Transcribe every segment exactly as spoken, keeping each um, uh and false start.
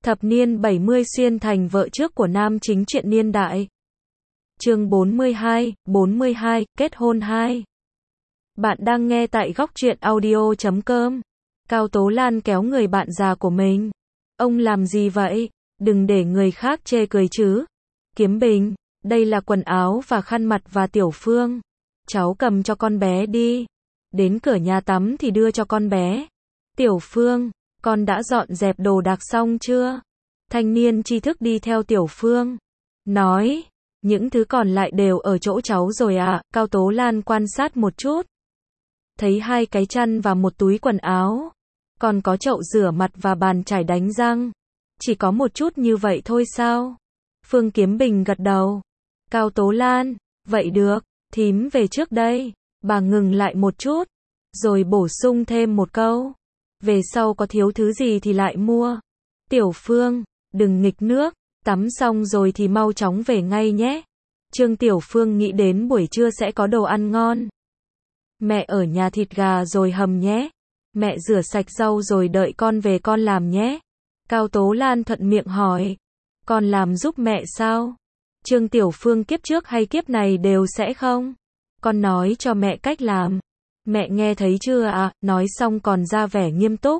Thập niên bảy mươi xuyên thành vợ trước của nam chính truyện niên đại. Chương bốn mươi hai, bốn mươi hai, kết hôn hai. Bạn đang nghe tại góc truyện audio chấm com. Cao Tố Lan kéo người bạn già của mình. Ông làm gì vậy? Đừng để người khác chê cười chứ. Kiếm Bình, đây là quần áo và khăn mặt và Tiểu Phương. Cháu cầm cho con bé đi. Đến cửa nhà tắm thì đưa cho con bé. Tiểu Phương, con đã dọn dẹp đồ đạc xong chưa? Thanh niên tri thức đi theo Tiểu Phương. Nói, những thứ còn lại đều ở chỗ cháu rồi ạ. Cao Tố Lan quan sát một chút. Thấy hai cái chăn và một túi quần áo. Còn có chậu rửa mặt và bàn chải đánh răng. Chỉ có một chút như vậy thôi sao? Phương Kiếm Bình gật đầu. Cao Tố Lan, vậy được, thím về trước đây. Bà ngừng lại một chút, rồi bổ sung thêm một câu. Về sau có thiếu thứ gì thì lại mua. Tiểu Phương, đừng nghịch nước, tắm xong rồi thì mau chóng về ngay nhé. Trương Tiểu Phương nghĩ đến buổi trưa sẽ có đồ ăn ngon. Mẹ ở nhà thịt gà rồi hầm nhé. Mẹ rửa sạch rau rồi đợi con về con làm nhé. Cao Tố Lan thuận miệng hỏi. Con làm giúp mẹ sao? Trương Tiểu Phương kiếp trước hay kiếp này đều sẽ không? Con nói cho mẹ cách làm. Mẹ nghe thấy chưa ạ? À? Nói xong còn ra vẻ nghiêm túc.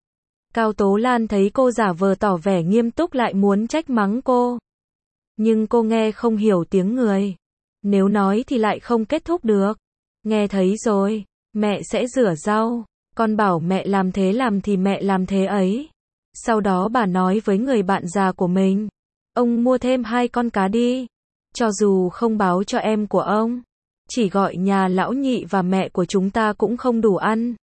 Cao Tố Lan thấy cô giả vờ tỏ vẻ nghiêm túc lại muốn trách mắng cô. Nhưng cô nghe không hiểu tiếng người. Nếu nói thì lại không kết thúc được. Nghe thấy rồi, mẹ sẽ rửa rau. Con bảo mẹ làm thế làm thì mẹ làm thế ấy. Sau đó bà nói với người bạn già của mình. Ông mua thêm hai con cá đi. Cho dù không báo cho em của ông. Chỉ gọi nhà lão nhị và mẹ của chúng ta cũng không đủ ăn.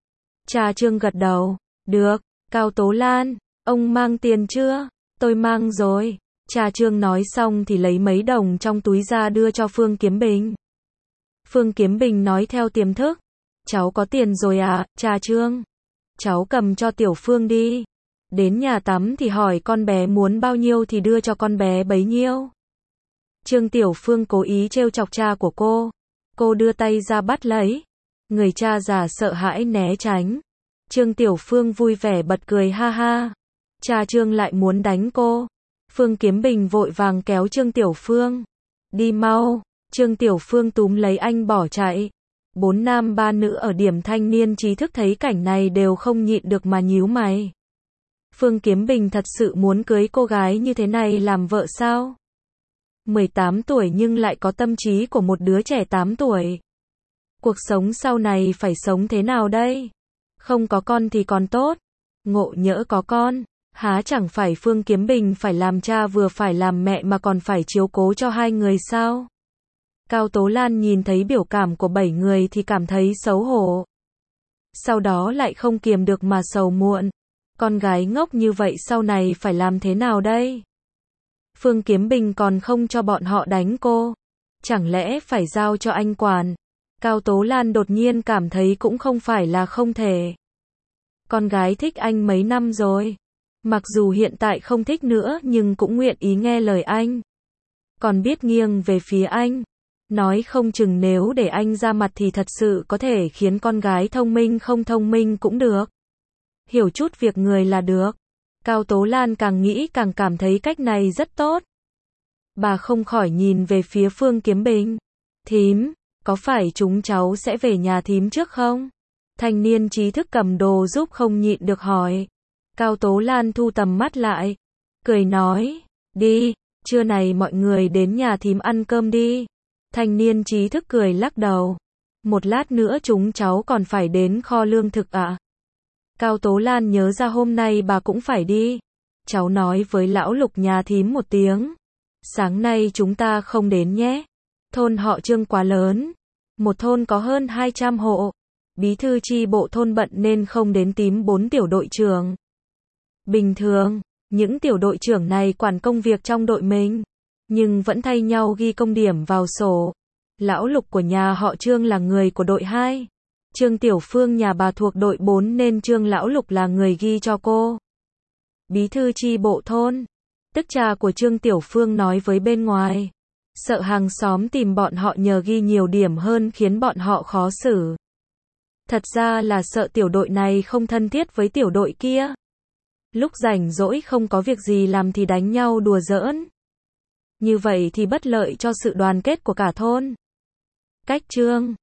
Cha Trương gật đầu. Được, Cao Tố Lan, ông mang tiền chưa? Tôi mang rồi. Cha Trương nói xong thì lấy mấy đồng trong túi ra đưa cho Phương Kiếm Bình. Phương Kiếm Bình nói theo tiềm thức. Cháu có tiền rồi à, cha Trương? Cháu cầm cho Tiểu Phương đi. Đến nhà tắm thì hỏi con bé muốn bao nhiêu thì đưa cho con bé bấy nhiêu. Trương Tiểu Phương cố ý trêu chọc cha của cô. Cô đưa tay ra bắt lấy. Người cha già sợ hãi né tránh. Trương Tiểu Phương vui vẻ bật cười ha ha. Cha Trương lại muốn đánh cô. Phương Kiếm Bình vội vàng kéo Trương Tiểu Phương. Đi mau. Trương Tiểu Phương túm lấy anh bỏ chạy. Bốn nam ba nữ ở điểm thanh niên trí thức thấy cảnh này đều không nhịn được mà nhíu mày. Phương Kiếm Bình thật sự muốn cưới cô gái như thế này làm vợ sao? mười tám tuổi nhưng lại có tâm trí của một đứa trẻ tám tuổi. Cuộc sống sau này phải sống thế nào đây? Không có con thì còn tốt. Ngộ nhỡ có con, há chẳng phải Phương Kiếm Bình phải làm cha vừa phải làm mẹ mà còn phải chiếu cố cho hai người sao? Cao Tố Lan nhìn thấy biểu cảm của bảy người thì cảm thấy xấu hổ. Sau đó lại không kiềm được mà sầu muộn. Con gái ngốc như vậy sau này phải làm thế nào đây? Phương Kiếm Bình còn không cho bọn họ đánh cô. Chẳng lẽ phải giao cho anh quản? Cao Tố Lan đột nhiên cảm thấy cũng không phải là không thể. Con gái thích anh mấy năm rồi. Mặc dù hiện tại không thích nữa nhưng cũng nguyện ý nghe lời anh. Còn biết nghiêng về phía anh. Nói không chừng nếu để anh ra mặt thì thật sự có thể khiến con gái thông minh không thông minh cũng được. Hiểu chút việc người là được. Cao Tố Lan càng nghĩ càng cảm thấy cách này rất tốt. Bà không khỏi nhìn về phía Phương Kiếm Bình. Thím, có phải chúng cháu sẽ về nhà thím trước không? Thanh niên trí thức cầm đồ giúp không nhịn được hỏi. Cao Tố Lan thu tầm mắt lại. Cười nói, đi, trưa này mọi người đến nhà thím ăn cơm đi. Thanh niên trí thức cười lắc đầu. Một lát nữa chúng cháu còn phải đến kho lương thực ạ. À? Cao Tố Lan nhớ ra hôm nay bà cũng phải đi. Cháu nói với lão Lục nhà thím một tiếng. Sáng nay chúng ta không đến nhé. Thôn họ Trương quá lớn. Một thôn có hơn hai trăm hộ. Bí thư chi bộ thôn bận nên không đến tím bốn tiểu đội trưởng. Bình thường, những tiểu đội trưởng này quản công việc trong đội mình. Nhưng vẫn thay nhau ghi công điểm vào sổ. Lão Lục của nhà họ Trương là người của đội hai. Trương Tiểu Phương nhà bà thuộc đội bốn nên Trương Lão Lục là người ghi cho cô. Bí thư chi bộ thôn, tức cha của Trương Tiểu Phương nói với bên ngoài. Sợ hàng xóm tìm bọn họ nhờ ghi nhiều điểm hơn khiến bọn họ khó xử. Thật ra là sợ tiểu đội này không thân thiết với tiểu đội kia. Lúc rảnh rỗi không có việc gì làm thì đánh nhau đùa giỡn. Như vậy thì bất lợi cho sự đoàn kết của cả thôn. Cách chương